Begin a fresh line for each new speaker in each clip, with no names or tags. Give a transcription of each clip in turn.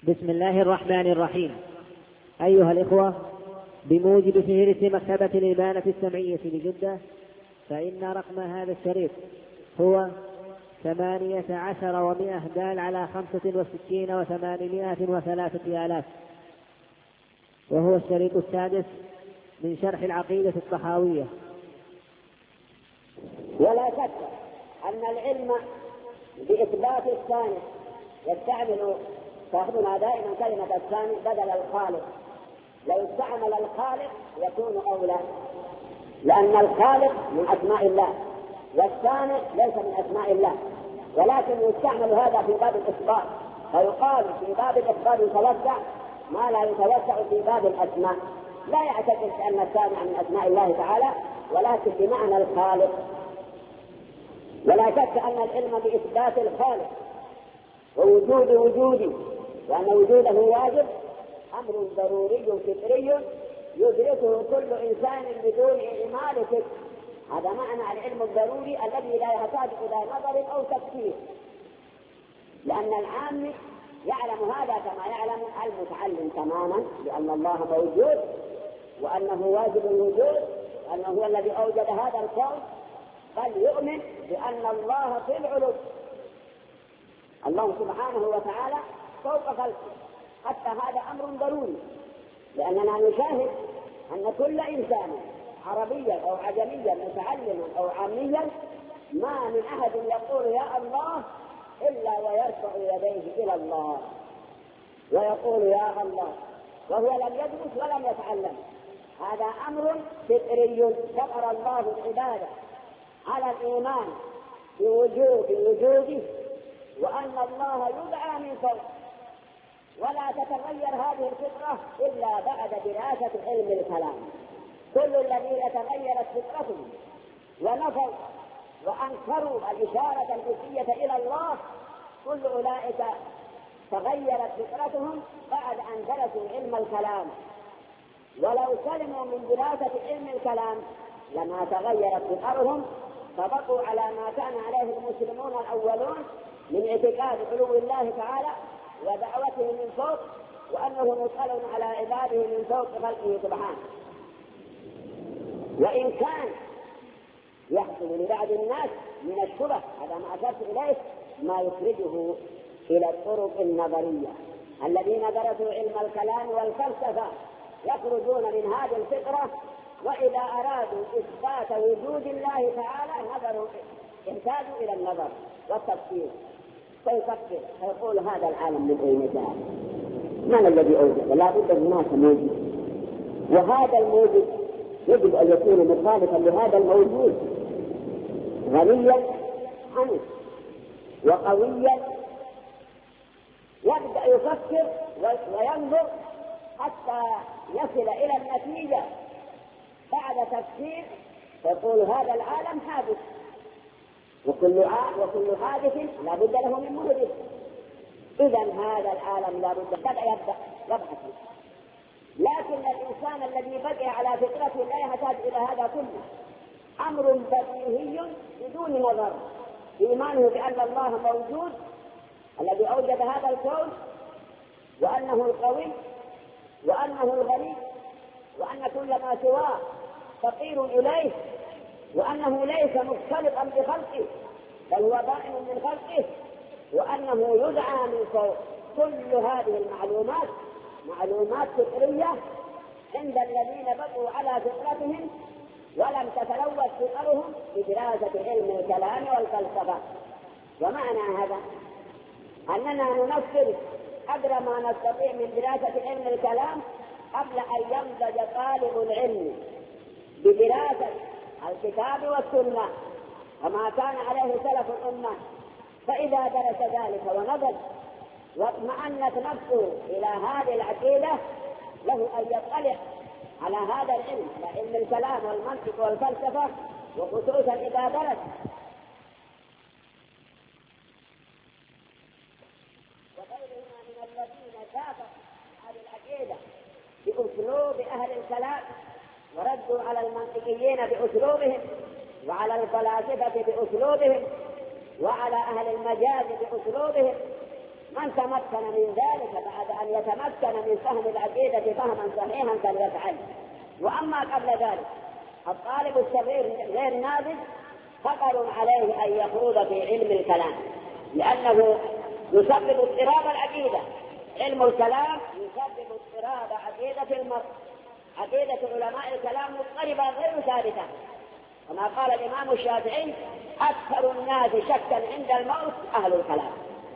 بسم الله الرحمن الرحيم. أيها الإخوة، بموجب فهرس مكتبة الإبانة السمعية بجدة، فإن رقم هذا الشريط هو 18 دال على 65 و803 آلاف، وهو الشريط السادس من شرح العقيدة الطحاوية.
ولا شك أن العلم بإثبات الثاني تأخذنا دائما كلمة الثاني بدل الخالق. لو استعمل الخالق يكون أولى، لأن الخالق من أسماء الله والثاني ليس من أسماء الله، ولكن يستعمل هذا في باب الإثبات، فيقال في باب الإثبات يتوسع ما لا يتوسع في باب الأسماء. لا يعتقد أن الثاني من أسماء الله تعالى، ولكن بمعنى الخالق. ولا شك أن العلم بإثبات الخالق ووجود وجوده وأن وجوده واجب أمر ضروري فطري يدركه كل إنسان بدون إعمال فكر. هذا معنى العلم الضروري الذي لا يحتاج إلى نظر أو تفكير، لأن العام يعلم هذا كما يعلم المتعلم تماما، لأن الله موجود وأنه واجب الوجود وأنه هو الذي أوجد هذا الكون، بل يؤمن بأن الله في العلو، الله سبحانه وتعالى فوق خلقه. حتى هذا أمر ضروري، لأننا نشاهد أن كل إنسان عربيا أو عجميا متعلما أو عاميا ما من أحد يقول يا الله إلا ويرفع يديه إلى الله ويقول يا الله وهو لم يدرس ولم يتعلم. هذا أمر فطري فطر الله العبادة على الإيمان بوجوده وأن الله يدعى من فوق، ولا تتغير هذه الفطرة إلا بعد دراسة علم الكلام. كل الذين تغيرت فطرتهم ونفوا وأنكروا الإشارة الحسية إلى الله كل أولئك تغيرت فطرتهم بعد أن درسوا علم الكلام. ولو سلموا من دراسة علم الكلام لما تغيرت فطرهم، فبقوا على ما كان عليه المسلمون الأولون من اعتقاد علو الله تعالى ودعوته من فوق، وأنه مسأل على عباده من فوق خلقه سبحانه. وإن كان يحصل لبعض الناس من الشبه، هذا ما أشرت إليه، ما يخرجه إلى الطرق النظرية. الذين درسوا علم الكلام والفلسفة يخرجون من هذه الفطرة، وإذا أرادوا إثبات وجود الله تعالى احتاجوا إلى النظر والتفكير. فيفكر فيقول هذا العالم من أين جاء؟ من الذي أوجد؟ لا بد هناك موجود، وهذا الموجود يجب أن يكون مخالفا لهذا الموجود، غنيا عنه وقويا. يبدأ يفكر وينظر حتى يصل إلى النتيجة بعد تفكير، يقول هذا العالم حادث، وكل حادث لا بد له من موجد. إذا هذا العالم لا بد يبدأ يبحث. لكن الإنسان الذي بقي على فطرته لا يحتاج إلى هذا كله، أمر بديهي بدون نظر، إيمانه بأن الله موجود الذي أوجد هذا الكون، وأنه القوي وأنه الغني، وأن كل ما سواه فقير إليه، وأنه ليس مختلطا بخلقه بل هو بائن من خلقه، وأنه يدعى من فوق. كل هذه المعلومات معلومات فطرية عند الذين بقوا على فطرتهم ولم تتلوث فطرهم بدراسة علم الكلام والفلسفة. ومعنى هذا أننا ننفذ قدر ما نستطيع من دراسة علم الكلام قبل أن يمزج طالب العلم بدراسة الكتاب والسنة وما كان عليه سلف الأمة. فإذا درس ذلك ونظر واطمأنت نفسه إلى هذه العقيدة، له أن يطلع على هذا العلم، على علم الكلام والمنطق والفلسفة، وخصوصا إذا درس وغيرهما من الذين دافعوا هذه العقيدة بأسلوب أهل الكلام وردوا على المنطقيين بأسلوبهم، وعلى الفلاسفة بأسلوبهم، وعلى أهل المجاز بأسلوبهم، من تمكن من ذلك بعد أن يتمكن من فهم العقيدة فهما صحيحا فليفعل. وأما قبل ذلك الطالب الصغير غير ناضج خطر عليه أن يخوض في علم الكلام، لأنه يسبب اضطراب العقيدة. علم الكلام يسبب اضطراب عقيدة المرء. عقيدة علماء الكلام مضطربة غير ثابتة، كما قال الإمام الشافعي: أكثر الناس شكا عند الموت أهل الكلام.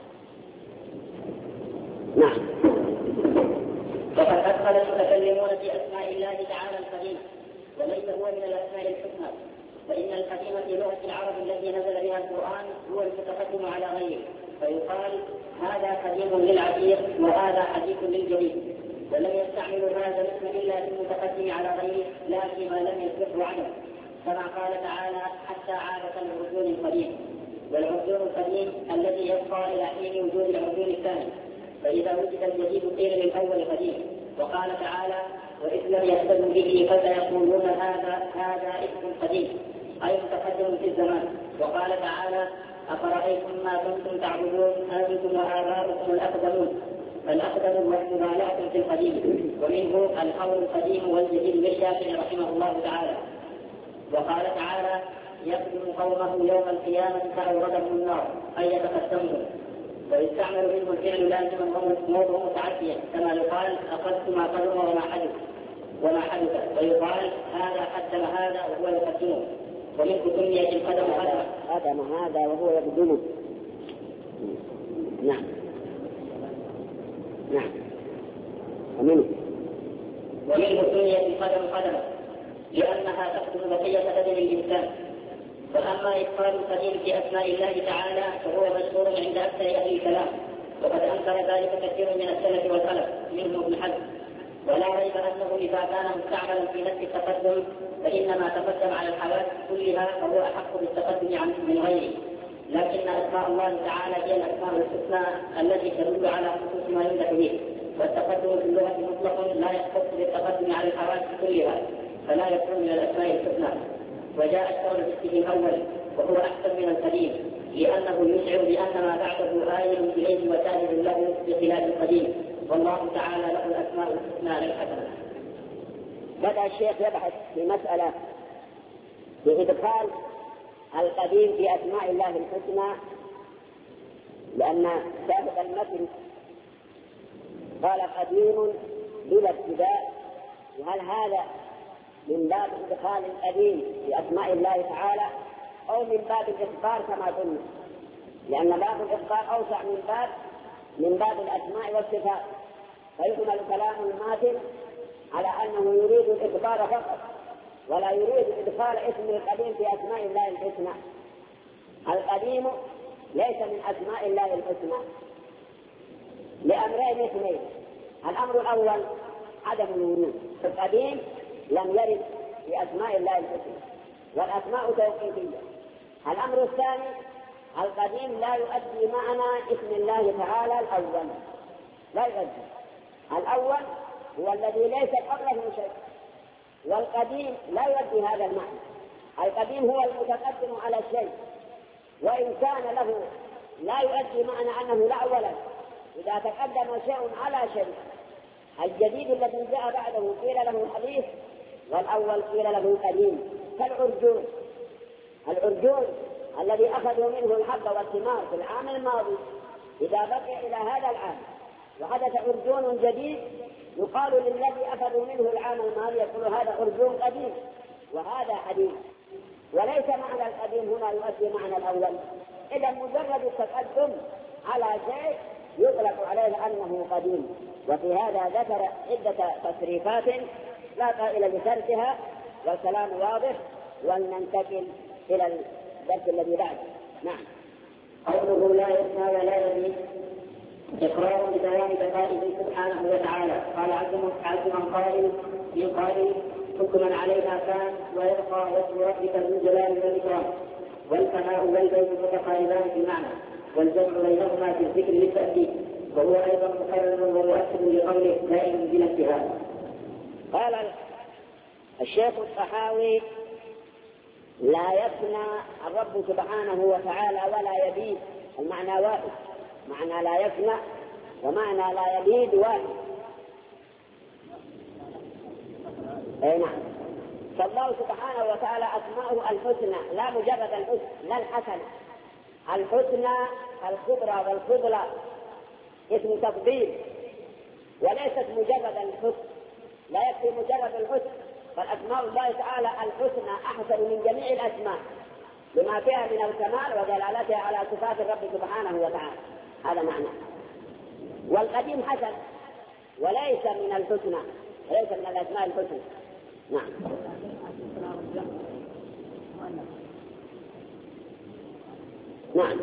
نعم.
وقد أدخل المتكلمون في أسماء الله تعالى القديم، وليس هو من الأسماء الحسنى، فإن القديم في لغة العرب الذي نزل بها القرآن هو المتقدم على غيره، فيقال هذا قديم للعتيق وهذا حديث للجديد، ولم يستعملوا هذا الاسم إلا في المتقدم على غيره لا فيما لم يصدره عنه، كما قال تعالى: حتى عادة العرجون القديم. والعرجون القديم الذي يبقى إلى حين وجود العرجون الثاني، فإذا وجد الجديد قيل للأول قديم. وقال تعالى: وإذ لم يهتدوا به فسيقولون هذا اسم قديم، أي متقدم في الزمان. وقال تعالى: أفرأيتم ما كنتم تعبدون أنتم وآباؤكم الأقدمون. فالأقدم والمبالغة في القديم، ومنه القول القديم والجديد للشافعي رحمه الله تعالى. وقال تعالى: يقدم قومه يوم القيامة فأوردهم النار، أي يتقدمون. ويستعمل منه الفعل لازما وموضوع متعديا، كما يقال: أخذت ما قدم وما حدث، ويقال: هذا قدم هذا وهو يقدمه. ومنه سميت القدم
قدم هذا وهو يقدمه. نعم. ومنه
سميت القدم قدما لأنها تقدم بقية بدن الإنسان. وأما إدخال القديم في أسماء الله تعالى فهو مشهور عند أكثر أهل الكلام، وقد أنكر ذلك كثير من السلف والخلف منهم ابن حزم. ولا ريب أنه إذا كان مستعملا في نفس التقدم فإنما تقدم على الحوادث كلها فهو أحق بالتقدم من غيره. لكن أسماء الله تعالى هي الأسماء الحسنى التي تدل على خصوص ما يمدح به، والتقدم في اللغة مطلق لا يختص بالتقدم على الحوادث كلها، فلا يكون من الأسماء الحسنى. وجاء الشرع بالاسم الأول وهو أحسن من القديم، لأنه يشعر بأن ما بعده آيل إليه وسائل له بخلاف القديم، والله تعالى له الأسماء الحسنى للحسنة.
بدأ الشيخ يبحث في مسألة بإدخال القديم في أسماء الله الحسنى، لأن سابق المثل قال قديم بلا ابتداء، وهل هذا من باب إدخال القديم في أسماء الله تعالى أو من باب الإخبار كما قلنا؟ لأن باب الإخبار أوسع من باب الأسماء والصفات، فيحمل كلام الماثل على أنه يريد الإخبار فقط ولا يريد إدخال اسم القديم في أسماء الله الحسنى. القديم ليس من أسماء الله الحسنى لأمرين اثنين: الأمر الأول عدم الورود، القديم لم يرد في أسماء الله الحسنى والأسماء توقيفية. الأمر الثاني القديم لا يؤدي معنى اسم الله تعالى الأول، لا يؤدي. الأول هو الذي ليس قبله شيء، والقديم لا يؤدي هذا المعنى. القديم هو المتقدم على الشيء، وإن كان له لا يؤدي معنى أنه لا أولا إذا تقدم شيء على شيء. الجديد الذي جاء بعده قيل له حديث، والأول قيل له قديم، كالعرجون. العرجون الذي أخذوا منه الحب والثمار في العام الماضي إذا بقي إلى هذا العام وحدث عرجون جديد يقال للذي أخذوا منه العام الماضي يقول هذا عرجون قديم وهذا حديث، وليس معنى القديم هنا يؤدي معنى الأول. إذا مجرد التقدم على شيء يطلق عليه أنه قديم. وفي هذا ذكر عدة تصريفات لا قائل لسردها، والكلام واضح، ولننتقل إلى الدرس الذي بعده. نعم.
قوله لا يسمى ولا يزيد إقرار ببيان بقائه سبحانه وتعالى. قال عز من قائل حكما عليها كان ويبقى وجه ربك ذو الجلال والإكرام. والفناء والبيت متقاربان في المعنى، والجمع بينهما في الذكر للتأكيد، وهو أيضا مكرر ومؤكد لقوله دائم بلا انتهاء.
قال الشيخ الطحاوي: لا يفنى الرب سبحانه وتعالى ولا يبيد، المعنى واحد. معنى لا يفنى ومعنى لا يبيد واحد. أي نعم. فالله سبحانه وتعالى أسماؤه الحسنى، لا مجرد الحسن، لا الحسن، الحسنى الكبرى والفضلى، اسم تفضيل وليست مجرد الحسن، لا يكفي مجرد الحسن، بل أسماء الله تعالى الحسنى أحسن من جميع الأسماء لما فيها من الكمال ودلالتها على صفات الرب سبحانه وتعالى. هذا معنى. والقديم حسن وليس من الحسنى، ليس من الأسماء الحسنى. نعم. نعم.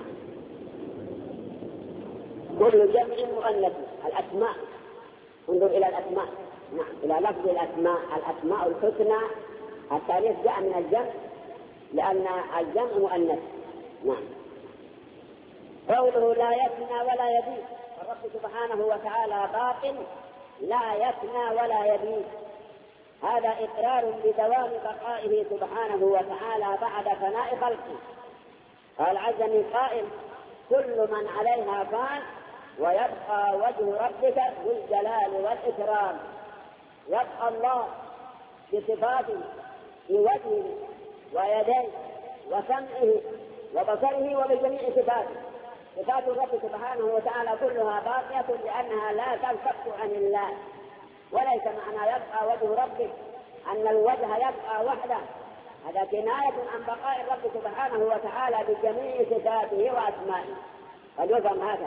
كل جمع مؤنث. الأسماء، انظر إلى الأسماء. نعم، إلى لفظ الأسماء. الأسماء الحسنى التاريخ جاء من الجمع لأن الجمع مؤنث. نعم. قوله لا يفنى ولا يبيد، الرب سبحانه وتعالى باق لا يفنى ولا يبيد، هذا إقرار بدوام بقائه سبحانه وتعالى بعد فناء خلقه. قال عز من قائل: كل من عليها فان ويبقى وجه ربك ذو الجلال والإكرام. يبقى الله بصفاته في وجهه ويديه وسمعه وبصره وبجميع صفاته. صفات الرب سبحانه وتعالى كلها باقية لأنها لا تنفك عن الله. وليس معنى يبقى وجه ربك أن الوجه يبقى وحده، هذا كناية عن بقاء الرب سبحانه وتعالى بجميع صفاته وأسمائه، قد يفهم هكذا.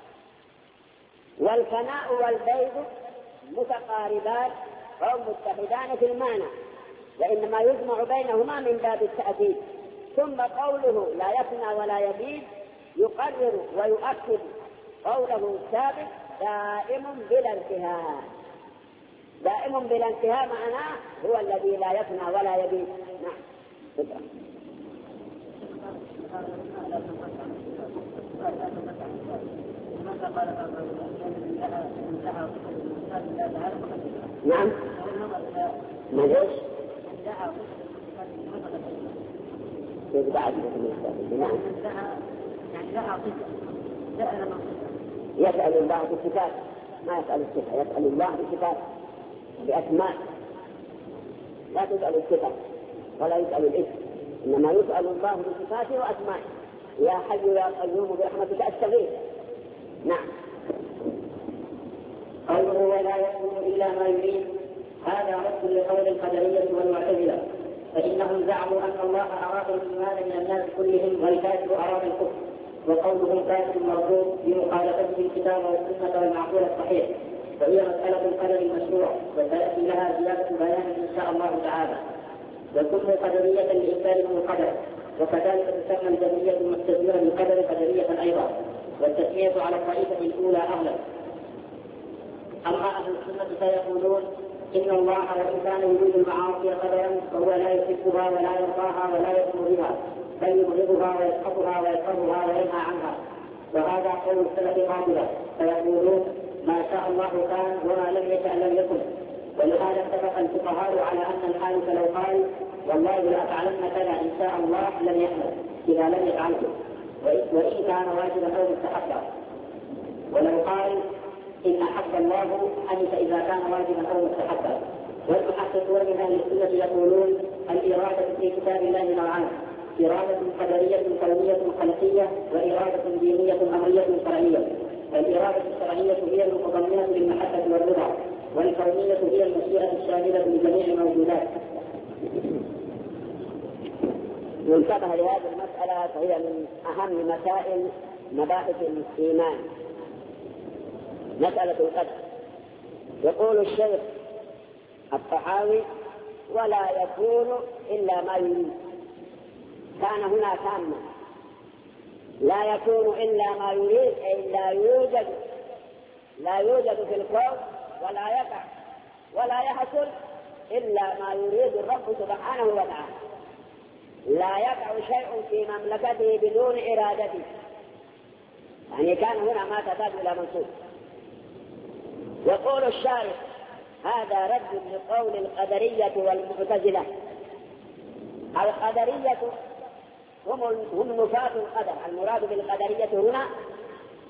والفناء والبيض متقاربان أو متحدان في المعنى، وإنما يجمع بينهما من باب التأكيد. ثم قوله لا يفنى ولا يبيد يقرر ويؤكد قوله السابق دائم بلا انتهاء. دائم بلا انتهاء معناه هو الذي لا يفنى ولا يبيد. نعم. نعم. ما ليش؟ نعم. يسأل الله بالصفات، ما يسأل الصفة، يسأل الله بالصفات بأسماء، لا تسأل الصفة ولا يسأل الاسم، إنما يسأل الله بصفاته وأسمائه. يا حي يا قيوم برحمتك أستغيث. نعم.
قوله ولا يكون إلا ما يريد، هذا رد لقول القدرية والمعتزلة، فإنهم زعموا أن الله أراد الإيمان من الناس كلهم والكافر أراد الكفر، وقولهم كافر مردود بمخالفته الكتاب والسنة والمعقول الصحيح، وهي مسألة القدر المشروع وسيأتي لها زيادة بيان إن شاء الله تعالى. وكل قدرية لإثبات القدر، وكذلك تسمى الجبرية المستديرة بالقدر قدرية أيضا، والتسمية على الطائفة الأولى أغلب. أما أهل السنة فيقولون إن الله وإن كان يريد المعاصي قدرا فهو لا يحبها ولا يرضاها ولا يأمر بها، بل يبغضها ويسخطها ويكرهها وينهى عنها. وهذا قول السلف قابلة، فيقولون ما شاء الله كان وما لم يشأ لم يكن. ولهذا اتفق الفقهاء على أن الحادث لو قال والله لا أفعلن كذا إن شاء الله لم يحدث إذا لم يفعله، وإن كان واجبا أو مستحبا. ولو قال إن أحب الله حدث إذا كان واجبا أو مستحبا. والمحققون من أهل السنة يقولون الإرادة في كتاب الله نوعان: إرادة قدرية كونية خلقية، وإرادة دينية أمرية شرعية. الإرادة الشرعية هي المتضمنة للمحبة والرضا، والكونية هي المشيئة الشاملة لجميع الموجودات.
ينتبه لهذه المسألة، فهي من أهم مسائل مباحث الإيمان، مسألة القدر. يقول الشيخ الطحاوي: ولا يكون إلا ما يريد. كان هنا تاما، لا يكون إلا ما يريد، أي لا يوجد في الكون ولا يقع ولا يحصل إلا ما يريد الرب سبحانه وتعالى. لا يقع شيء في مملكته بدون إرادته، يعني كان هنا ما تحتاج إلى منصوص. يقول الشارح: هذا رد لقول القدرية والمعتزلة. القدرية هم نفاة القدر. المراد بالقدرية هنا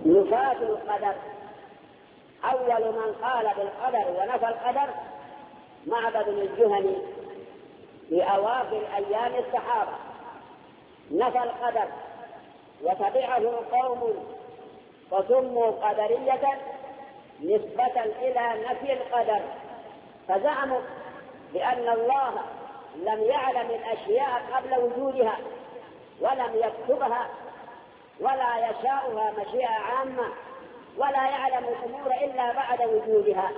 نفاة القدر. أول من قال بالقدر ونفى القدر معبد الجهني في أواخر أيام الصحابة، نفى القدر وتبعه قوم فسموا قدرية نسبة إلى نفي القدر، فزعموا بأن الله لم يعلم الأشياء قبل وجودها ولم يكتبها ولا يشاءها مشيئة عامة ولا يعلم الأمور إلا بعد وجودها،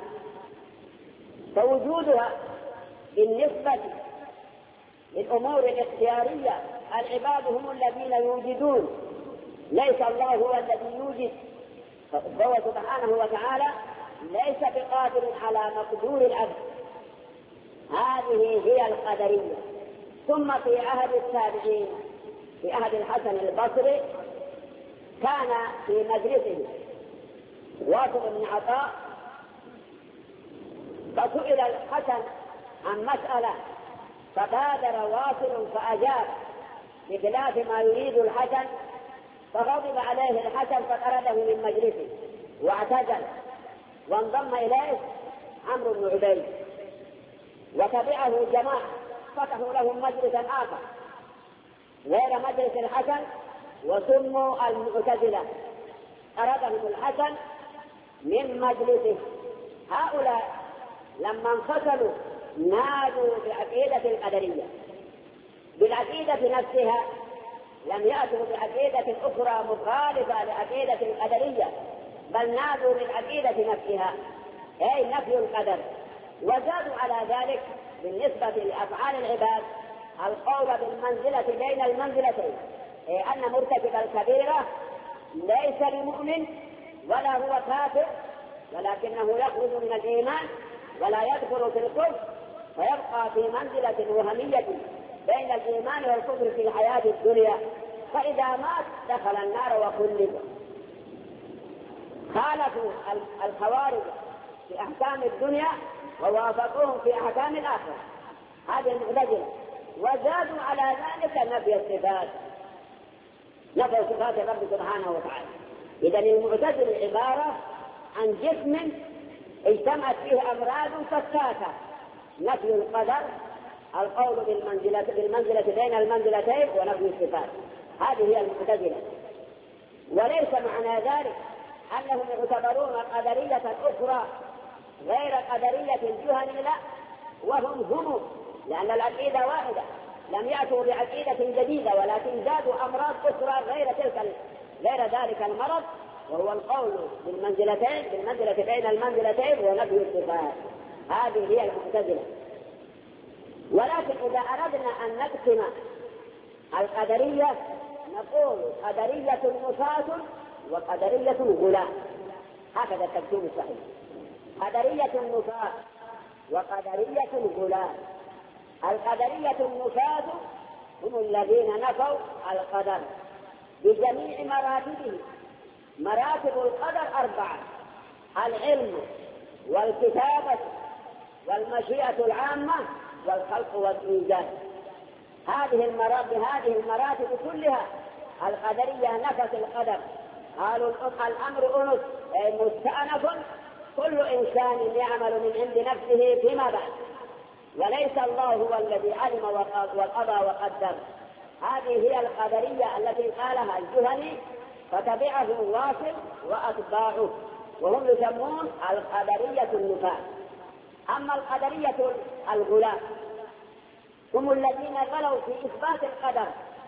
فوجودها بالنسبة للأمور الاختيارية العباد هم الذين يوجدون، ليس الله هو الذي يوجد، فهو سبحانه وتعالى ليس بقادر على مقدور العبد. هذه هي القدرية. ثم في عهد التابعين في عهد الحسن البصري كان في مجلسه واثق بن عطاء، فسئل الحسن عن مسألة فبادر واصل فأجاب بخلاف ما يريد الحسن، فغضب عليه الحسن فطرده من مجلسه واعتزل، وانضم إليه عمرو بن عبيد وتبعه جماعة فتحوا لهم مجلسا آخر غير مجلس الحسن وسموا المعتزلة، طردهم الحسن من مجلسه. هؤلاء لما انفصلوا نادوا بعقيدة القدرية، بالعقيدة نفسها، لم يأتوا بعقيدة أخرى مخالفة لعقيدة القدرية، بل نادوا بالعقيدة نفسها أي نفي القدر. وزادوا على ذلك بالنسبة لأفعال العباد القول بالمنزلة بين المنزلتين، أي أن مرتكب الكبيرة ليس بمؤمن ولا هو كافر، ولكنه يخرج من الإيمان ولا يدخل في الكفر، فيبقى في منزلة وهمية بين الإيمان والكفر في الحياة الدنيا، فإذا مات دخل النار وخلد. خالفوا الخوارج في أحكام الدنيا ووافقوهم في أحكام الآخرة، هذه المعتزلة. وزادوا على ذلك نفي الصفات، نفي صفات الرب سبحانه وتعالى. إذا المعتزلة عبارة عن جسم اجتمعت فيه أمراض فتاكة، نفي القدر، القول بالمنزلة بين المنزلتين، ونفي الصفات. هذه هي المعتزلة. وليس معنى ذلك أنهم يعتبرون قدرية أخرى غير قدرية الجهني، لا، وهم لأن العقيدة واحدة، لم يأتوا بعقيدة جديدة ولكن زادوا أمراض أخرى غير ذلك المرض، وهو القول بالمنزلة بين المنزلتين ونفي الصفات. هذه هي المعتزلة. ولكن إذا أردنا أن نقسم القدرية نقول قدرية نفاة وقدرية غلاة، هكذا التقسيم الصحيح، قدرية النفاة وقدرية غلاة. القدرية النفاة هم الذين نفوا القدر بجميع مراتبه. مراتب القدر 4: العلم والكتابة والمشيئة العامة والخلق والإيجاد. هذه المراتب كلها القدرية نفت القدر، قالوا الأمر أنس أي مستأنف، كل إنسان يعمل من عند نفسه فيما بعد، وليس الله هو الذي علم وقضى وقدر. هذه هي القدرية التي قالها الجهني فتبعه واصل وأتباعه، وهم يسمون القدرية النفاة. أما القدرية الغلاة هم الذين غلوا في إثبات القدر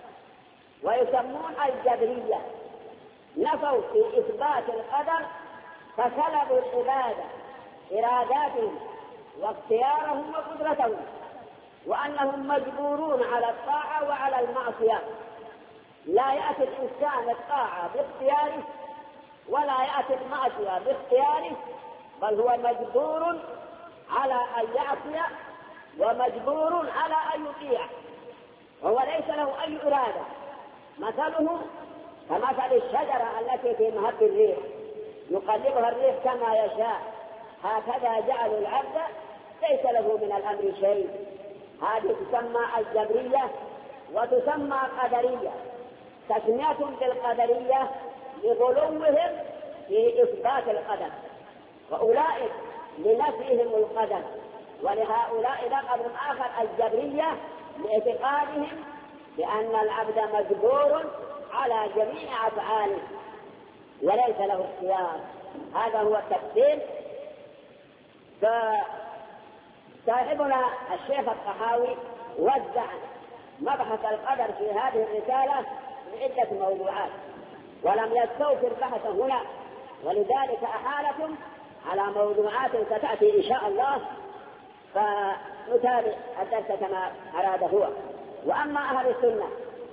ويسمون الجبرية، نفوا في إثبات القدر فسلبوا العبادة إراداتهم واختيارهم وقدرتهم، وأنهم مجبورون على الطاعة وعلى المعصية. لا يأتي الإنسان الطاعة باختياره ولا يأتي المعصية باختياره، بل هو مجبور على أن يعصي ومجبور على أن يطيع، وهو ليس له أي إرادة. مثله كمثل الشجرة التي في مهب الريح يقلبها الريح كما يشاء، هكذا جعلوا العبد ليس له من الأمر شيء. هذه تسمى الجبرية وتسمى قدرية. تسمية بالقدرية لغلوهم في إثبات القدر، وأولئك لنفيهم القدر، ولهؤلاء لقب آخر الجبرية لاعتقادهم بأن العبد مجبور على جميع أفعاله وليس له اختيار. هذا هو التفسير. فصاحبنا الشيخ الطحاوي وزع مبحث القدر في هذه الرسالة بعدة موضوعات ولم يستوفر بحثه هنا، ولذلك أحالكم على موضوعات ستأتي إن شاء الله، فنتابع الدرس كما أراد هو. وأما أهل السنة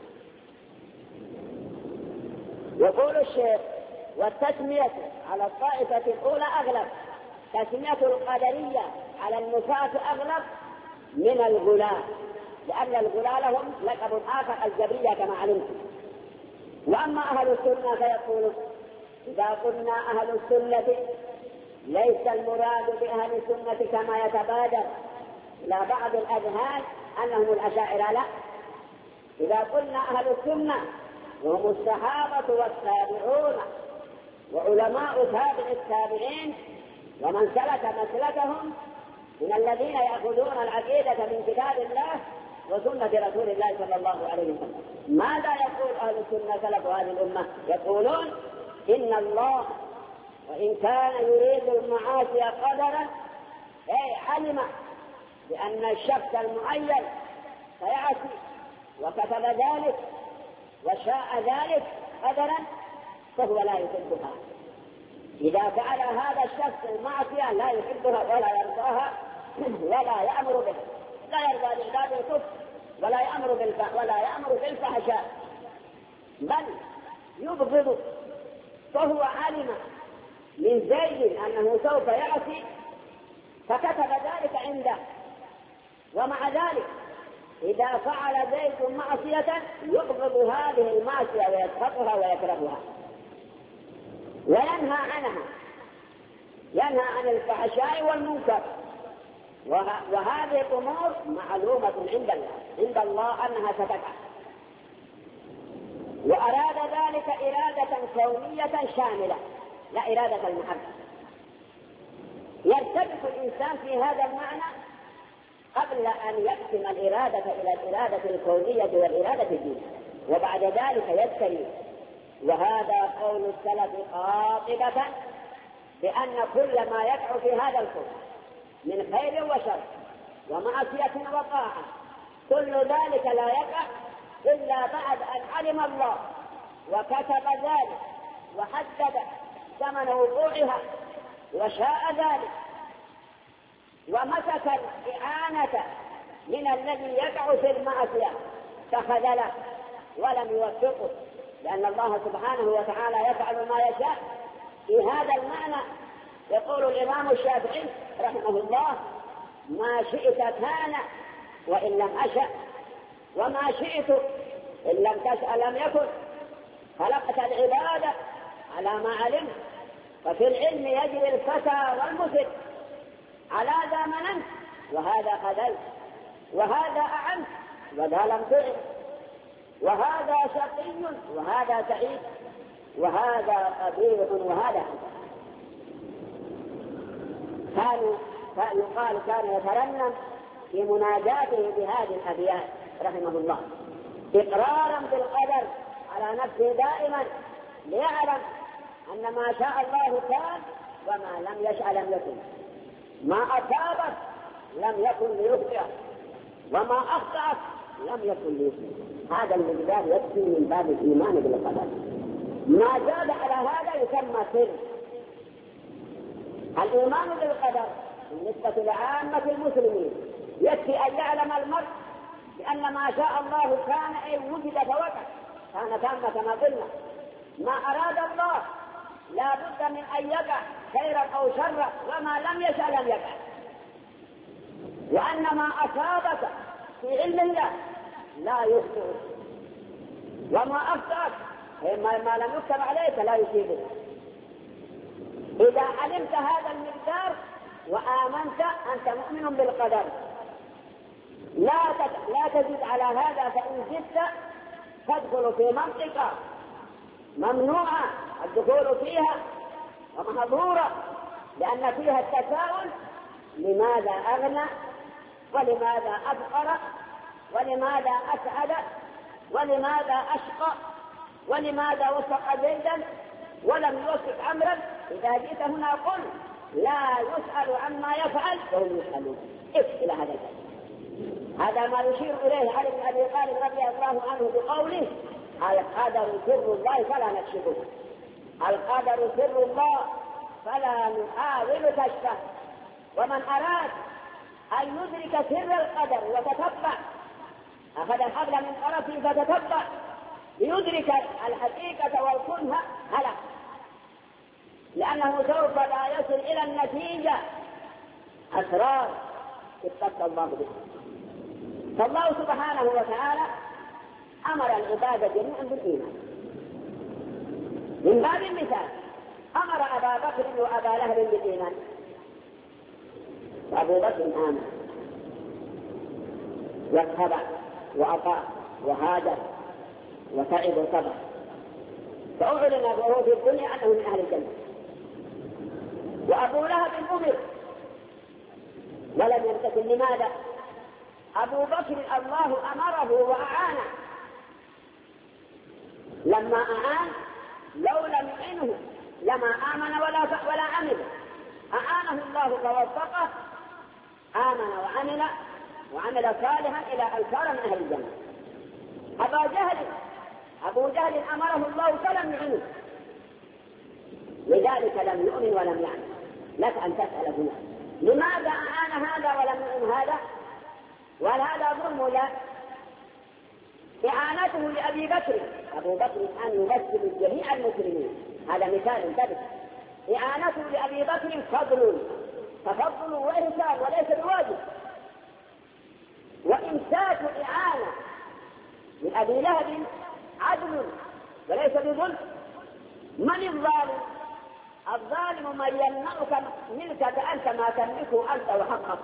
يقول الشيخ: والتسمية على الطائفة الأولى أغلب، تسمية القدرية على النفاة أغلب من الغلاة، لأن الغلاة لهم لقب آخر الجبرية كما علمتم. وأما أهل السنة فيقولون: إذا قلنا أهل السنة ليس المراد بأهل السنة كما يتبادر إلى بعض الأذهان أنهم الأشاعرة، لا. إذا قلنا أهل السنة وهم الصحابة والتابعون وعلماء تابع التابعين ومن سلك مسلكهم من الذين يأخذون العقيدة من كتاب الله وسنة رسول الله صلى الله عليه وسلم. ماذا يقول أهل السنة سلف هذه الأمة؟ يقولون: إن الله وإن كان يريد المعاصي قدرا، أي علم بأن الشخص المعين سيعصي وكتب ذلك وشاء ذلك قدرا، فهو لا يحبها. إذا فعل هذا الشخص المعصية لا يحبها ولا يرضاها ولا يأمر به، لا يرضى لعباده الكفر ولا يأمر بالفحشاء، بل يبغض، فهو علم من زيد أنه سوف يعصي فكتب ذلك عنده. ومع ذلك إذا فعل زيد معصية يبغض هذه المعصية ويسخطها ويكرهها وينهى عنها، ينهى عن الفحشاء والمنكر. وهذه الأمور معلومة عند الله أنها ستقع. وأراد ذلك إرادة كونية شاملة لا إرادة المحبة. يرتبط الإنسان في هذا المعنى قبل أن يقسم الإرادة إلى الإرادة الكونية والإرادة الدينية، وبعد ذلك يبتلي. وهذا قول السلف قاطبة بأن كل ما يقع في هذا الكون من خير وشر ومعصية وطاعة كل ذلك لا يقع إلا بعد أن علم الله وكتب ذلك وحدد زمن وقوعها وشاء ذلك ومسك الإعانة من الذي يقع في المعصية فخذله ولم يوفقه، لأن الله سبحانه وتعالى يفعل ما يشاء. في هذا المعنى يقول الإمام الشافعي رحمه الله: ما شئت كان وإن لم أشأ، وما شئت إن لم تشأ لم يكن. خلقت العبادة على ما علمت، ففي العلم يجري الفتى والمسد، على ذا مننت وهذا خذلت، وهذا أعنت وذا لم تعن، وهذا شقي وهذا سعيد، وهذا قبيح وهذا يقال كان يترنم في مناجاته بهذه الأبيات رحمه الله إقرارا بالقدر على نفسه دائما، ليعلم أن ما شاء الله كان وما لم يشأ لم يكن، ما أصابك لم يكن ليخطئك وما أخطأك لم يكن ليصيبك. هذا المقدار يكفي من باب الإيمان بالقدر. ما زاد على هذا يسمى سر. الإيمان بالقدر بالنسبة لعامة المسلمين يكفي أن يعلم المرء بأن ما شاء الله كان أي وجد فوقع، كان كما قلنا. ما أراد الله لا بد من أن يقع خيرا أو شرا، وما لم يشأ لم يقع. وأن ما أصابك في علم الله لا يخطئ، وما أخطأك ما لم يكتب عليك لا يصيبك. إذا علمت هذا المقدار وآمنت أنت مؤمن بالقدر. لا تزيد على هذا، فإن زدت تدخل في منطقة ممنوعة الدخول فيها ومحظورة، لأن فيها التساؤل: لماذا أغنى؟ ولماذا أفقر؟ ولماذا أسعد؟ ولماذا أشقى؟ ولماذا وفق زيدا ولم يوفق عمرا؟ إذا جئت هنا قل: لا يسأل عما يفعل وهم يسألون. إلى هذا الكلام. هذا ما يشير إليه علي بن أبي طالب رضي الله عنه بقوله: القدر سر الله فلا نكشفه. القدر سر الله فلا نحاول كشفه. ومن أراد أن يدرك سر القدر وتتبع أخذ الحبل من طرفه فتتبع ليدرك الحقيقة والكنه هلك، لأنه سوف لا يصل إلى النتيجة. أسرار اتقى الله بها. فالله سبحانه وتعالى أمر العباد جميعا بالإيمان. من باب المثال أمر أبا بكر وأبا لهب بالإيمان، وأبو بكر آمن واتبع وأطاع وهاجر وتعب وصبر، فأعلن وهو في الدنيا أنه من أهل الجنة. وأبو لهب أمر ولم يمتثل. لماذا؟ أبو بكر الله أمره وأعانه. لما أعان لو لم يعنه لما آمن ولا عمل. أعانه الله فوفقه، آمن وعمل صالحا إلى أن صار من أهل الجنة. أبو جهل أمره الله فلم يعنه، لذلك لم يؤمن ولم يعمل. لك أن تسأل هنا: لماذا أعان هذا ولم يؤمن هذا؟ وهذا ظلم لا. إعانته لأبي بكر، أبو بكر أن يمثل جميع المسلمين، هذا مثال ثابت. إعانته لأبي بكر تفضل وإحسان وليس بواجب. وإمساك إعانة لأبي لهب عدل وليس بظلم. من الظالم؟ الظالم من يمنعك ملكك أنت ما تملكه أنت وحقك.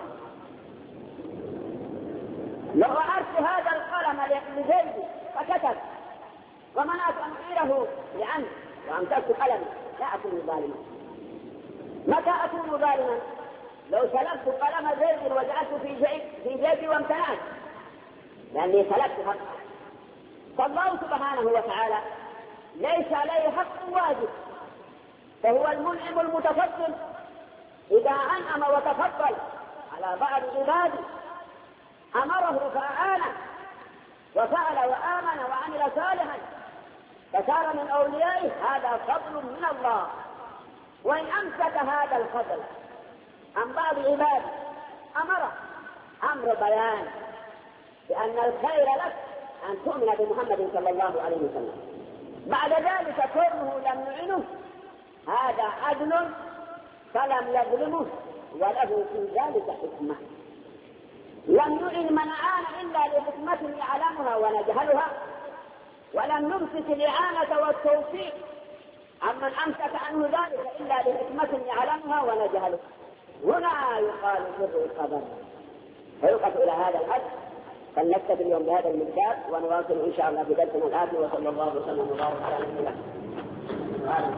لو أردت هذا القلم لزيد فكتب ومنعت أميره لعنه وأمسكت قلمي لا أكون ظالما. متى أكون ظالما؟ لو سلبت قلم زيد وجعلته في جيبي وامتنعت، لأني سلبت حقه. فالله سبحانه وتعالى ليس عليه حق واجب، فهو المنعم المتفضل. إذا أنعم وتفضل على بعض عباده أمره فأعانه وفعل وآمن وعمل صالحا فصار من أوليائه، هذا فضل من الله. وإن أمسك هذا الفضل عن بعض عباده أمره أمر بيان بأن الخير لك أن تؤمن بمحمد صلى الله عليه وسلم. بعد ذلك كونه لم يعنه هذا عدل فلم يظلمه وله في ذلك حكمة. لم يعن من عان إلا لحكمة يعلمها ونجهلها، ولم يمسك الإعانة والتوفيق عمن أمسك عنه ذلك إلا لحكمة يعلمها ونجهلها. هنا يقال سر القدر. فيوقف إلى هذا الحد. فلنكتفي اليوم بهذا المقدار ونواصل إن شاء الله بدرسنا الآتي. وصلى الله وسلم وبارك على نبينا محمد.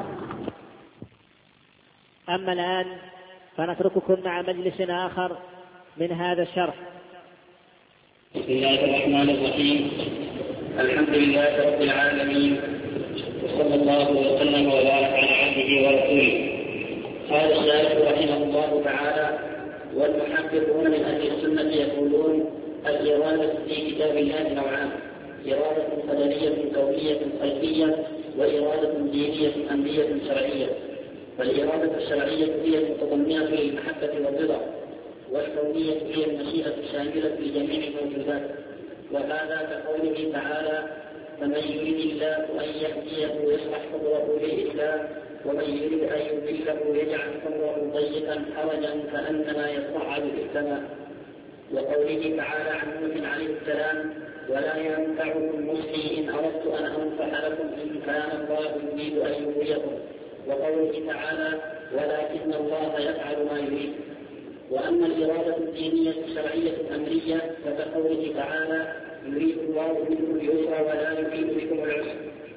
أما الآن فنترككم مع مجلس آخر من هذا الشرح.
بسم الله الرحمن الرحيم. الحمد لله رب العالمين، وصلى الله وسلم وبارك على عبده ورسوله. قال الشارح رحمه الله تعالى: والمحققون من أهل السنة يقولون الإرادة في كتاب الله نوعان: إرادة قدرية كونية خلقية، وإرادة دينية أمرية شرعية. فالإرادة الشرعية هي المتضمنة للمحبة والرضا، والكونية هي المشيئة الشاملة لجميع الموجودات. وهذا كقوله تعالى: فمن يريد الله أن يهديه يشرح صدره للإسلام، ومن يريد أن يضله يجعل صدره ضيقا حرجا كأنما يصعد في السماء. وقوله تعالى عن نوح عليه السلام: ولا ينفعكم نصحي إن أردت أن أنصح لكم إن كان الله يريد أن يغويكم. وقوله تعالى: ولكن الله يفعل ما يريد. وأما الإرادة الدينية الشرعية الأمرية فكقوله تعالى: يريد الله بكم اليسر ولا يريد بكم العسر.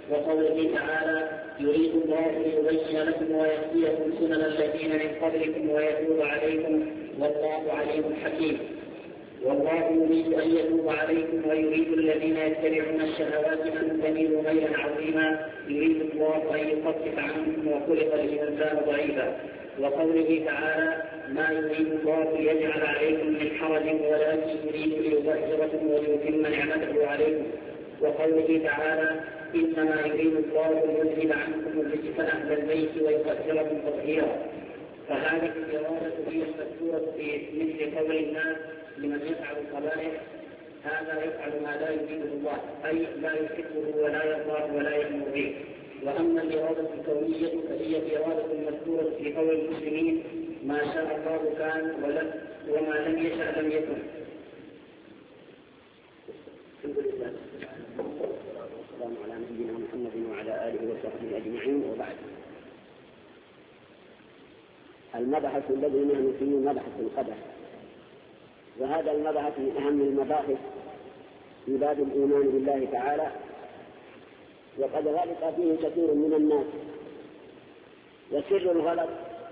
وقوله تعالى يريد الله ليبين لكم ويهديكم سنن الذين من قبلكم ويتوب عليكم والله عليم حكيم. والله يريد أن يتوب عليكم ويريد الذين يتبعون الشهوات أن تميلوا ميلا عظيما يريد الله أن يخفف عنكم وخلق الإنسان ضعيفا. وقوله تعالى ما يريد الله ليجعل عليكم من حرج ولكن يريد ليطهركم ويتم نعمته عليكم. وقوله تعالى إنما يريد الله ليذهب عنكم الرجس أهل البيت ويطهركم تطهيرا. فهذه الإرادة هي المذكورة في مثل قول الناس لمن يفعل القبائح هذا يفعل ما لا يريده الله أي لا يحبه ولا يرضاه ولا يأمر به. وأما الإرادة الكونية فهي الإرادة المذكورة في قول المسلمين ما شاء الله كان وما لم يشأ لم يكن.
الحمد لله والسلام على نبينا محمد وعلى آله وصحبه أجمعين. وبعد المبحث الذي نحن فيه مبحث القدر، وهذا المبحث من أهم المباحث في باب الإيمان بالله تعالى، وقد غلط فيه كثير من الناس. وسر الغلط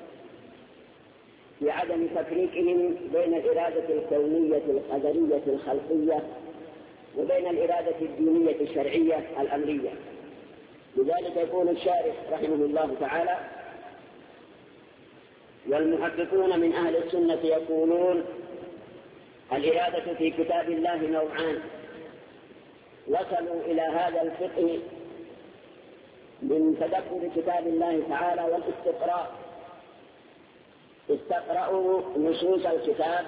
في عدم تفريقهم بين الإرادة الكونية القدرية الخلقية وبين الإرادة الدينية الشرعية الأمرية. لذلك يقول الشارح رحمه الله تعالى والمحققون من أهل السنة يقولون الإرادة في كتاب الله نوعان. وصلوا إلى هذا الفقه من تدبر كتاب الله تعالى والاستقراء. استقرأوا نصوص الكتاب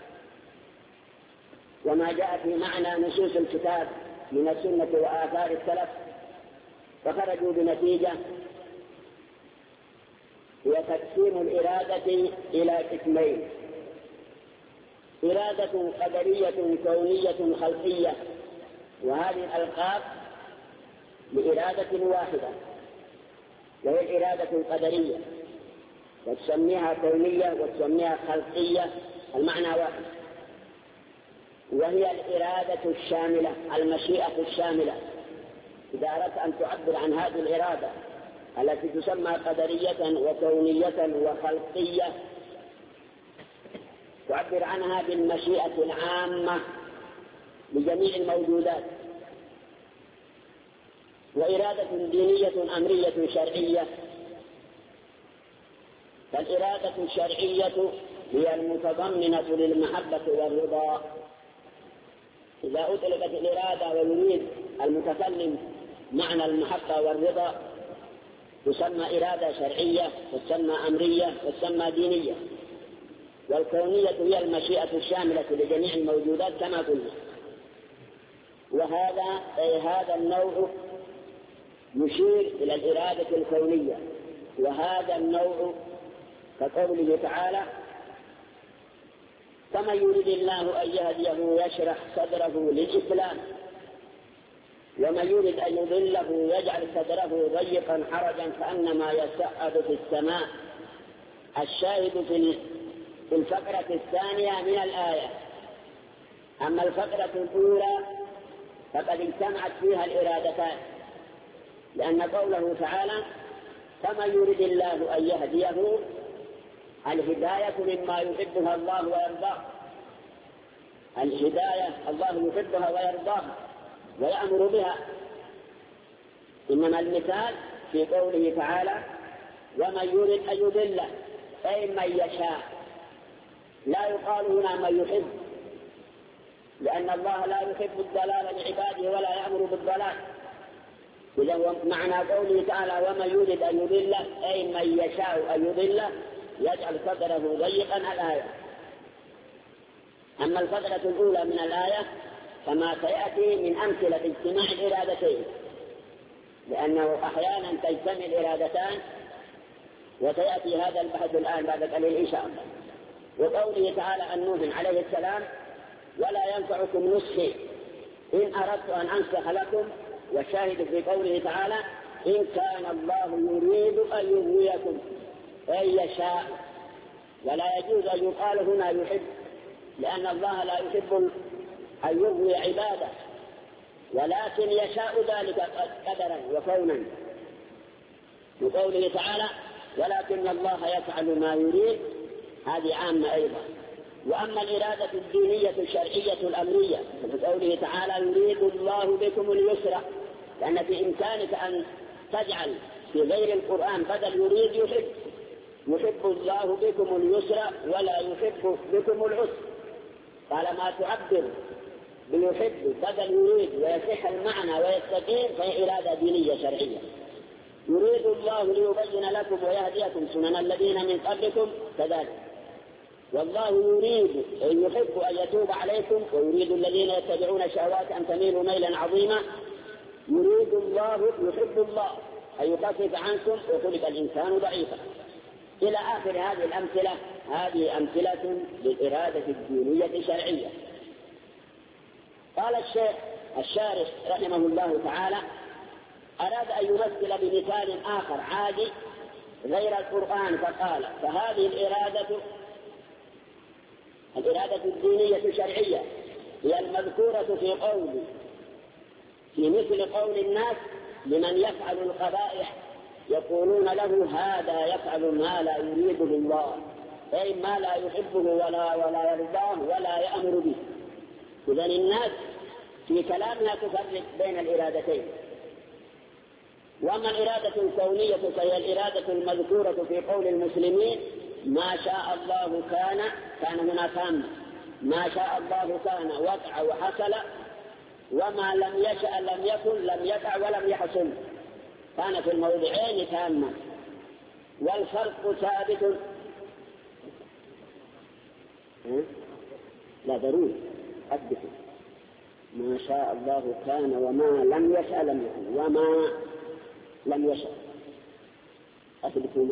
وما جاء في معنى نصوص الكتاب من السنة وآثار السلف، فخرجوا بنتيجة هي تقسيم الإرادة إلى قسمين: إرادة قدرية كونية خلقية، وهذه الألقاب لإرادة واحدة وهي الإرادة القدرية، وتسميها كونية وتسميها خلقية، المعنى واحد، وهي الإرادة الشاملة المشيئة الشاملة. إذا أردت أن تعبر عن هذه الإرادة التي تسمى قدرية وكونية وخلقية تعبر عنها بالمشيئة العامة لجميع الموجودات. وإرادة دينية أمرية شرعية، فالإرادة الشرعية هي المتضمنة للمحبة والرضا. إذا أطلقت الإرادة ويريد المتكلم معنى المحبة والرضا تسمى إرادة شرعية وتسمى أمرية وتسمى دينية. والكونية هي المشيئة الشاملة لجميع الموجودات كما قلنا. هذا النوع يشير إلى الإرادة الكونية، وهذا النوع كقوله تعالى فمن يريد الله أن يهديه يشرح صدره للإسلام ومن يريد أن يضله يجعل صدره ضيقا حرجا كأنما يصعد في السماء. الشاهد في الفقرة الثانية من الآية. أما الفقرة الأولى فقد اجتمعت فيها الإرادتان، لأن قوله تعالى فمن يريد الله أن يهديه الهداية مما يحبها الله ويرضاه. الهداية الله يحبها ويرضاها ويأمر بها، إنما المثال في قوله تعالى ومن يريد أن يضله أي من يشاء. لا يقال هنا من يحب، لأن الله لا يحب الضلال لعباده ولا يأمر بالضلال. إذا معنى قوله تعالى ومن يريد أن يضله أي من يشاء أن يضله يجعل صدره ضيقا الآية. أما الفترة الأولى من الآية فما سيأتي من أمثلة اجتماع الإرادتين، لأنه أحيانا تجتمع الإرادتان، وسيأتي هذا البحث الآن بعد قليل إن شاء الله. وقوله تعالى عن نوح عليه السلام ولا ينفعكم نصحي إن أردت أن أنصح لكم. والشاهد في قوله تعالى إن كان الله يريد أن يغويكم أي يشاء، ولا يجوز أن يقال هنا يحب، لأن الله لا يحب أن يغوي عباده، ولكن يشاء ذلك قدرا وكونا، بقوله تعالى ولكن الله يفعل ما يريد، هذه عامة أيضا. وأما الإرادة الدينية الشرعية الأمرية بقوله تعالى يريد الله بكم اليسر، لأن في إمكانك أن تجعل في غير القرآن بدل يريد يحب الله بكم اليسر ولا يحب بكم العسر، قال ما تعبر بيحب بدل يريد ويصح المعنى ويستقيم فهي إرادة دينية شرعية. يريد الله ليبين لكم ويهديكم سنن الذين من قبلكم كذلك، والله يريد أن يحب أن يتوب عليكم ويريد الذين يتبعون الشهوات أن تميلوا ميلا عظيما. يريد الله يحب الله أن يخفف عنكم وخلق الإنسان ضعيفا إلى آخر هذه الأمثلة. هذه أمثلة للإرادة الدينية الشرعية. قال الشيخ الشارح رحمه الله تعالى أراد أن يمثل بمثال آخر عادي غير القرآن فقال فهذه الإرادة الدينية الشرعية هي المذكورة في مثل قول الناس لمن يفعل القبائح يقولون له هذا يفعل ما لا يريد الله، أي ما لا يحبه ولا يرضاه ولا يأمر به. إذن الناس في كلامها تفرق بين الإرادتين. وأما الإرادة الكونية فهي الإرادة المذكورة في قول المسلمين ما شاء الله كان هنا تام، ما شاء الله كان وقع وحصل، وما لم يشأ لم يكن لم يقع ولم يحصل، كان في الموضعين تاما. والفرق ثابت لا ضروري حدث ما شاء الله كان وما لم يشأ لم يكن وما لم يشأ أثبتوا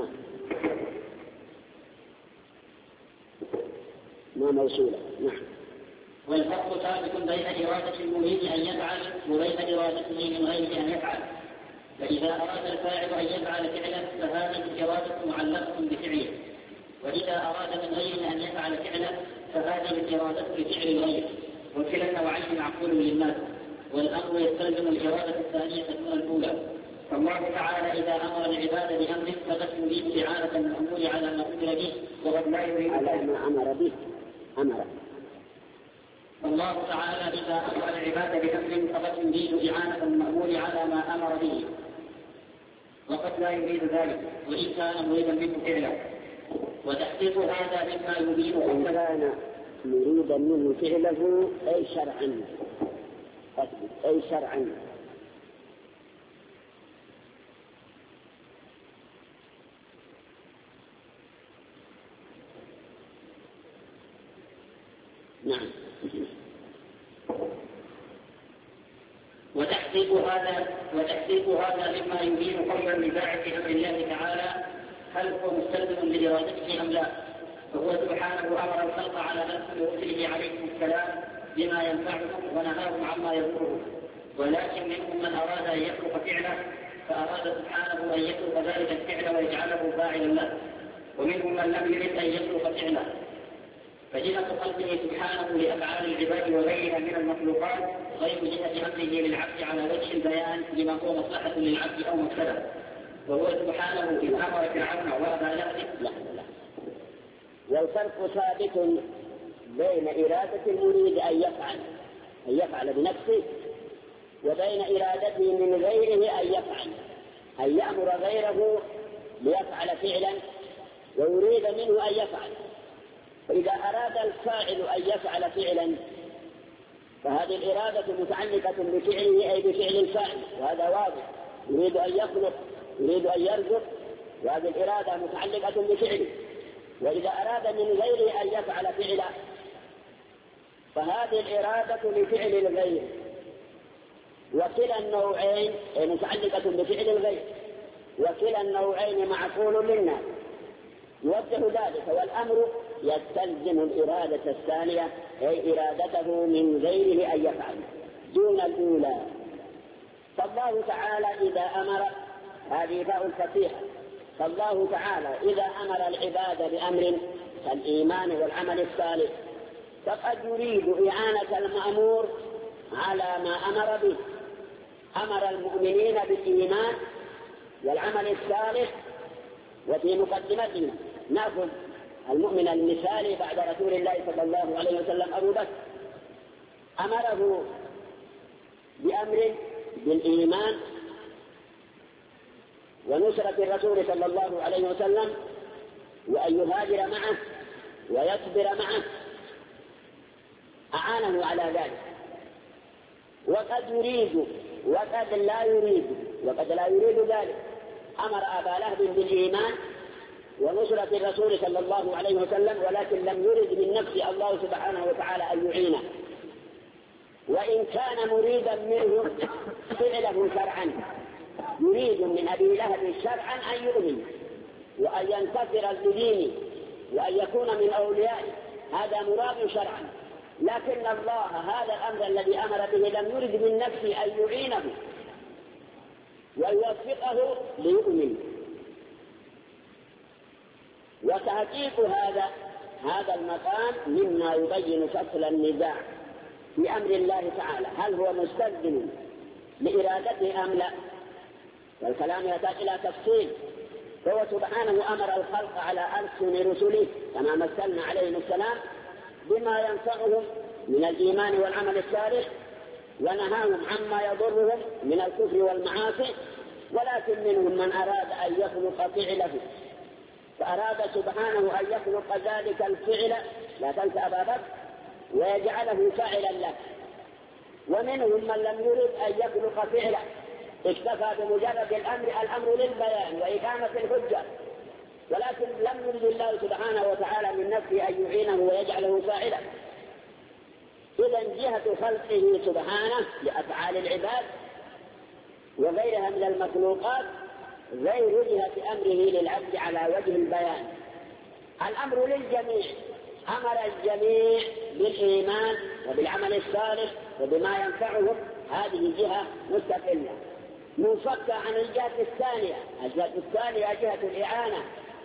ما موصولة. نعم.
والفرق ثابت بين إرادة المريد أن يفعل وبين إرادته من غيره أن يفعل. فإذا أراد الفاعل أن يفعل فعلا فهذه الإرادة معلقة بفعله، وإذا أراد من غيره أن يفعل فعلا فهذه الإرادة لفعل الغير، وكلا النوعين معقول للناس، والأمر يستلزم الإرادة الثانية دون الأولى. فالله تعالى إذا أمر العباد بأمر فقد يريد إعانة الأمور على ما أمر به وقد لا يريد
على ما أمر به
الله تعالى إذا أمر العباد بأمر فقد يريد إعانة المأمور على ما أمر به وقد لا يريد ذلك وإن كان مريدا منه فعلا. وتحقيق هذا مما يريد
إن كان مريدا منه فعله أي شرعا
نعم. وتحقيق هذا مما يبين قولا لباعث امر الله تعالى هل هو مستلزم لارادته ام لا. فهو سبحانه امر الخلق على نفسه ورسله عليهم السلام بما ينفعهم ونهاهم عما يضرهم، ولكن منهم من اراد ان يخلق فعله فاراد سبحانه ان يخلق ذلك الفعل ويجعله فاعلا له، ومنهم من لم يرد ان يخلق فعله. فجهة خلقه سبحانه لأفعال العباد وغيرها من المخلوقات غير جهة أمره للعبد على وجه البيان لما هو مصلحة للعبد أو مفسدة. وهو سبحانه إذ أمر فرعون وأبى يأتي.
والفرق ثابت بين إرادة المريد أن يفعل بنفسه وبين إرادته من غيره أن يأمر غيره ليفعل فعلا ويريد منه أن يفعل. فإذا أراد الفاعل أن يفعل فعلا فهذه الإرادة متعلقة بفعله أي بفعل الفاعل، وهذا واضح. يريد أن يخلق يريد أن يرزق، وهذه الإرادة متعلقة بفعله. وإذا أراد من غيره أن يفعل فعلا فهذه الإرادة لفعل الغير، وكلا النوعين متعلقة بفعل الغير، وكلا النوعين معقول للناس. يوجه ذلك، والأمر يستلزم الإرادة الثانية أي إرادته من غيره أن يفعل دون الأولى. فالله تعالى إذا أمر، هذه باء الفصيحة، فالله تعالى إذا أمر العباد بأمر كالإيمان والعمل الصالح فقد يريد إعانة المأمور على ما أمر به أمر المؤمنين بالإيمان والعمل الصالح. وفي مقدمتنا نأخذ المؤمن المثالي بعد رسول الله صلى الله عليه وسلم أبو بكر، أمره بأمر بالإيمان ونصرة الرسول صلى الله عليه وسلم، وأن يهاجر معه ويصبر معه، أعانه على ذلك. وقد يريد وقد لا يريد ذلك، أمر أبا لهب بالإيمان ونصرة الرسول صلى الله عليه وسلم، ولكن لم يرد من نفسه الله سبحانه وتعالى أن يعينه، وإن كان مريدا منه فعله شرعا، يريد من أبي لهب شرعا أن يؤمن وأن ينتصر لدينه وأن يكون من أوليائه، هذا مراد شرعا. لكن الله هذا الأمر الذي أمر به لم يرد من نفسه أن يعينه ويوفقه ليؤمن. وتحقيق هذا المقام مما يبين فصل النزاع في أمر الله تعالى، هل هو مستلزم لإرادته أم لا؟ والكلام يحتاج إلى تفصيل. فهو سبحانه أمر الخلق على ألسن رسله كما مثلنا عليهم السلام بما ينفعهم من الإيمان والعمل الصالح، ونهاهم عما يضرهم من الكفر والمعاصي. ولكن منهم من أراد أن يخلق فعله، فأراد سبحانه أن يخلق ذلك الفعل، لا تنسى أبا بكر، ويجعله فاعلا له. ومنهم من لم يرد أن يخلق فعله، اكتفى بمجرد الأمر للبيان وإقامة الحجة، ولكن لم يرد الله سبحانه وتعالى من نفسه أن يعينه ويجعله فاعلا. إذن جهة خلقه سبحانه لأفعال العباد وغيرها من المخلوقات غير جهة أمره للعبد على وجه البيان. الأمر للجميع، أمر الجميع بالإيمان وبالعمل الصالح وبما ينفعهم، هذه جهة مستقلة منفكة عن الجهة الثانية. الجهة الثانية جهة الإعانة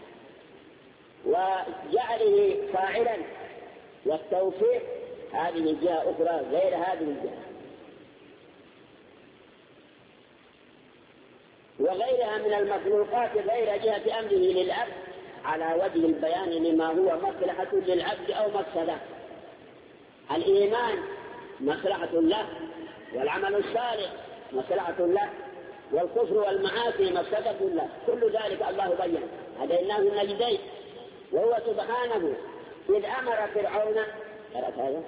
وجعله فاعلا والتوفيق، هذه جهة أخرى غير هذه الجهة. وغيرها من المخلوقات غير جهة أمره للعبد على وجه البيان لما هو مصلحة للعبد أو مفسدة. الإيمان مصلحة له، والعمل الصالح مصلحة له، والكفر والمعاصي مفسدة له، كل ذلك الله بين. هديناه النجدين. وهو سبحانه إذ أمر فرعون، قرأت هذا؟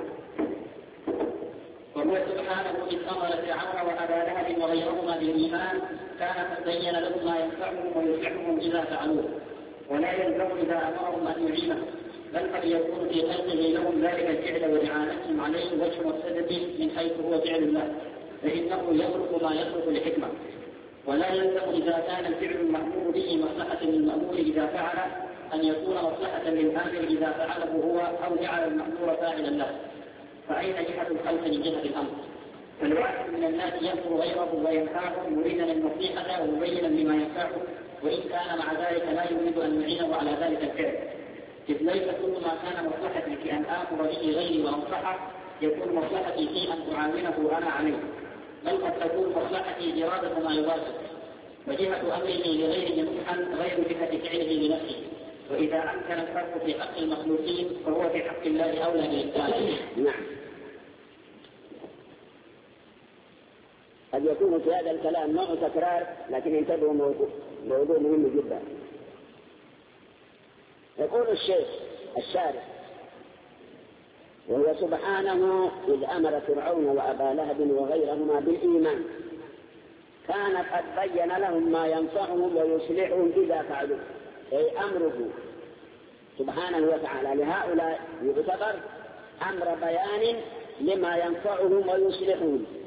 وهو سبحانه إذ أمر فرعون وأبا لهب وغيرهما بالإيمان كان قد بين لهم ما ينفعهم ويصلحهم إذا فعلوه، ولا يلزم إذا أمرهم أن يعينهم، بل قد يكون في خلقه لهم ذلك الفعل وإعانتهم عليه وجه مفسدة من حيث هو فعل الله، فإنه يخلق ما يخلق لحكمة. ولا يلزم إذا كان الفعل المأمور به مصلحة للمأمور إذا فعل أن يكون مصلحة للآمر إذا فعله هو أو جعل المأمور فاعلا له. فأين جهة الخلق من جهة الأمر؟ فالواحد من الناس يأمر غيره وينفعه مريدا النصيحة ومبينا لما ينفعه، وإن كان مع ذلك لا يريد أن يعينه على ذلك الفعل، إذ ليس كل ما كان مصلحتي في أن آمر به غيري وأنصحه يكون مصلحتي في أن أعاونه أنا عليه، بل قد تكون مصلحتي إرادة ما يواجه. وجهة أمره لغيره نصحا غير جهة فعله لنفسه. وإذا أمكن الفرق في حق المخلوقين فهو في حق الله أولى بالإنسان.
نعم. قد يكون في هذا الكلام نوع تكرار، لكن انتبهوا موضوع مهم جدا. يقول الشيخ الشارح: وهو سبحانه إذ أمر فرعون وأبا لهب وغيرهما بالإيمان كان قد بين لهم ما ينفعهم ويصلحهم إذا فعلوا، أي أمره سبحانه وتعالى لهؤلاء يعتبر أمر بيان لما ينفعهم ويصلحهم،